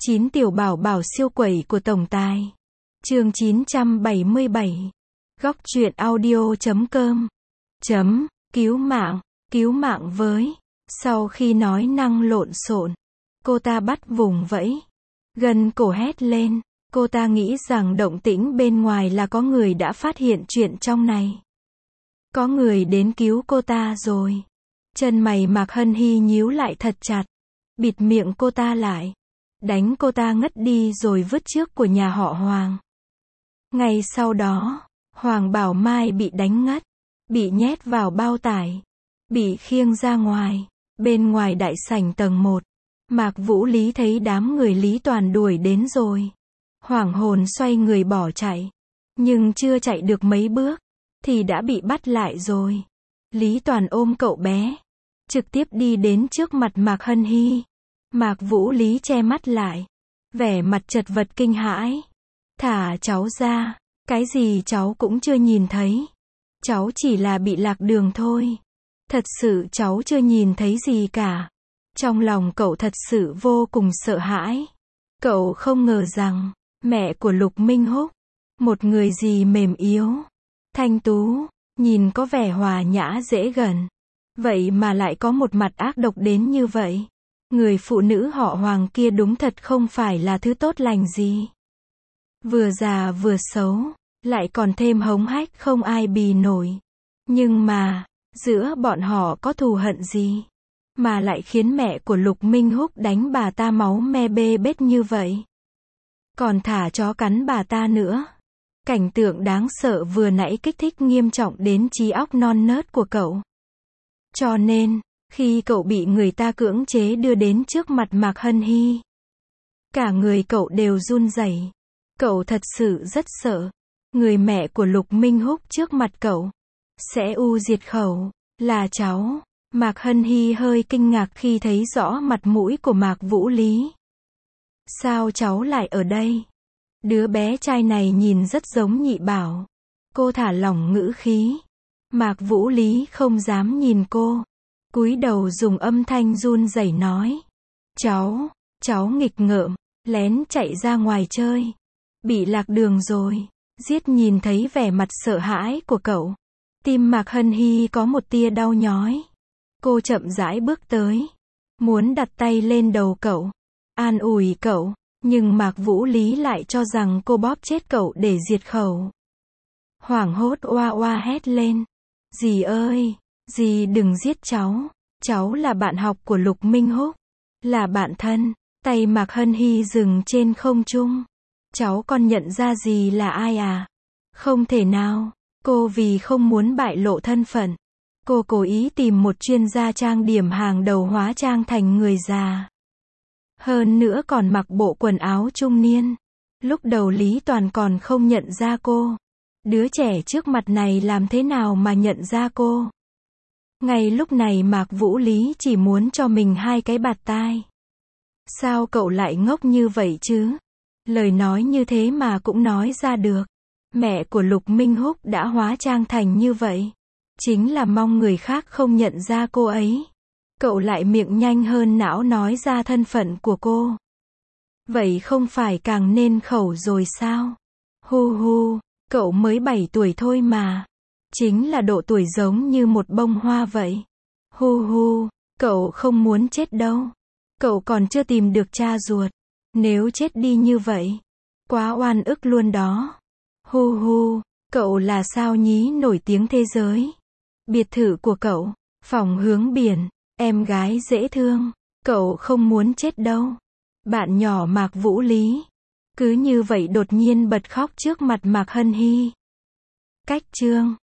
9 tiểu bảo bảo siêu quẩy của tổng tài. Chương 977. Góc truyện audio.com. Cứu mạng với. Sau khi nói năng lộn xộn, cô ta bắt vùng vẫy, gân cổ hét lên. Cô ta nghĩ rằng động tĩnh bên ngoài là có người đã phát hiện chuyện trong này. Có người đến cứu cô ta rồi. Chân mày Mạc Hân Hy nhíu lại thật chặt, bịt miệng cô ta lại, đánh cô ta ngất đi rồi vứt trước của nhà họ Hoàng. Ngay sau đó, Hoàng Bảo Mai bị đánh ngất, bị nhét vào bao tải, bị khiêng ra ngoài. Bên ngoài đại sảnh tầng 1, Mạc Vũ Lý thấy đám người Lý Toàn đuổi đến rồi. Hoảng hồn xoay người bỏ chạy, nhưng chưa chạy được mấy bước thì đã bị bắt lại rồi. Lý Toàn ôm cậu bé, trực tiếp đi đến trước mặt Mạc Hân Hy. Mạc Vũ Lý che mắt lại, vẻ mặt chật vật kinh hãi. Thả cháu ra, cái gì cháu cũng chưa nhìn thấy. Cháu chỉ là bị lạc đường thôi. Thật sự cháu chưa nhìn thấy gì cả. Trong lòng cậu thật sự vô cùng sợ hãi. Cậu không ngờ rằng, mẹ của Lục Minh Húc, một người gì mềm yếu, thanh tú, nhìn có vẻ hòa nhã dễ gần, vậy mà lại có một mặt ác độc đến như vậy. Người phụ nữ họ Hoàng kia đúng thật không phải là thứ tốt lành gì. Vừa già vừa xấu, lại còn thêm hống hách không ai bì nổi. Nhưng mà, giữa bọn họ có thù hận gì, mà lại khiến mẹ của Lục Minh Húc đánh bà ta máu me bê bết như vậy. Còn thả chó cắn bà ta nữa. Cảnh tượng đáng sợ vừa nãy kích thích nghiêm trọng đến trí óc non nớt của cậu. Cho nên, khi cậu bị người ta cưỡng chế đưa đến trước mặt Mạc Hân Hy, cả người cậu đều run rẩy. Cậu thật sự rất sợ. Người mẹ của Lục Minh Húc trước mặt cậu sẽ diệt khẩu, là cháu. Mạc Hân Hy hơi kinh ngạc khi thấy rõ mặt mũi của Mạc Vũ Lý. Sao cháu lại ở đây? Đứa bé trai này nhìn rất giống Nhị Bảo. Cô thả lỏng ngữ khí. Mạc Vũ Lý không dám nhìn cô, cúi đầu dùng âm thanh run rẩy nói. Cháu nghịch ngợm, lén chạy ra ngoài chơi, bị lạc đường rồi. Giết nhìn thấy vẻ mặt sợ hãi của cậu, tim Mạc Hân Hy có một tia đau nhói. Cô chậm rãi bước tới, muốn đặt tay lên đầu cậu, an ủi cậu, nhưng Mạc Vũ Lý lại cho rằng cô bóp chết cậu để diệt khẩu. Hoảng hốt oa oa hét lên. Dì ơi, dì đừng giết cháu. Cháu là bạn học của Lục Minh Húc, là bạn thân. Tay Mạc Hân Hy dừng trên không trung. Cháu còn nhận ra dì là ai à? Không thể nào. Cô vì không muốn bại lộ thân phận, cô cố ý tìm một chuyên gia trang điểm hàng đầu hóa trang thành người già. Hơn nữa còn mặc bộ quần áo trung niên. Lúc đầu Lý Toàn còn không nhận ra cô. Đứa trẻ trước mặt này làm thế nào mà nhận ra cô? Ngay lúc này Mạc Vũ Lý chỉ muốn cho mình 2 cái bạt tai. Sao cậu lại ngốc như vậy chứ? Lời nói như thế mà cũng nói ra được. Mẹ của Lục Minh Húc đã hóa trang thành như vậy, chính là mong người khác không nhận ra cô ấy. Cậu lại miệng nhanh hơn não nói ra thân phận của cô. Vậy không phải càng nên khẩu rồi sao? Hu, cậu mới 7 tuổi thôi mà. Chính là độ tuổi giống như một bông hoa vậy. Hu, cậu không muốn chết đâu. Cậu còn chưa tìm được cha ruột. Nếu chết đi như vậy, quá oan ức luôn đó. Hu, cậu là sao nhí nổi tiếng thế giới. Biệt thự của cậu, phòng hướng biển, em gái dễ thương. Cậu không muốn chết đâu. Bạn nhỏ Mạc Vũ Lý cứ như vậy đột nhiên bật khóc trước mặt Mạc Hân Hy. Cách chương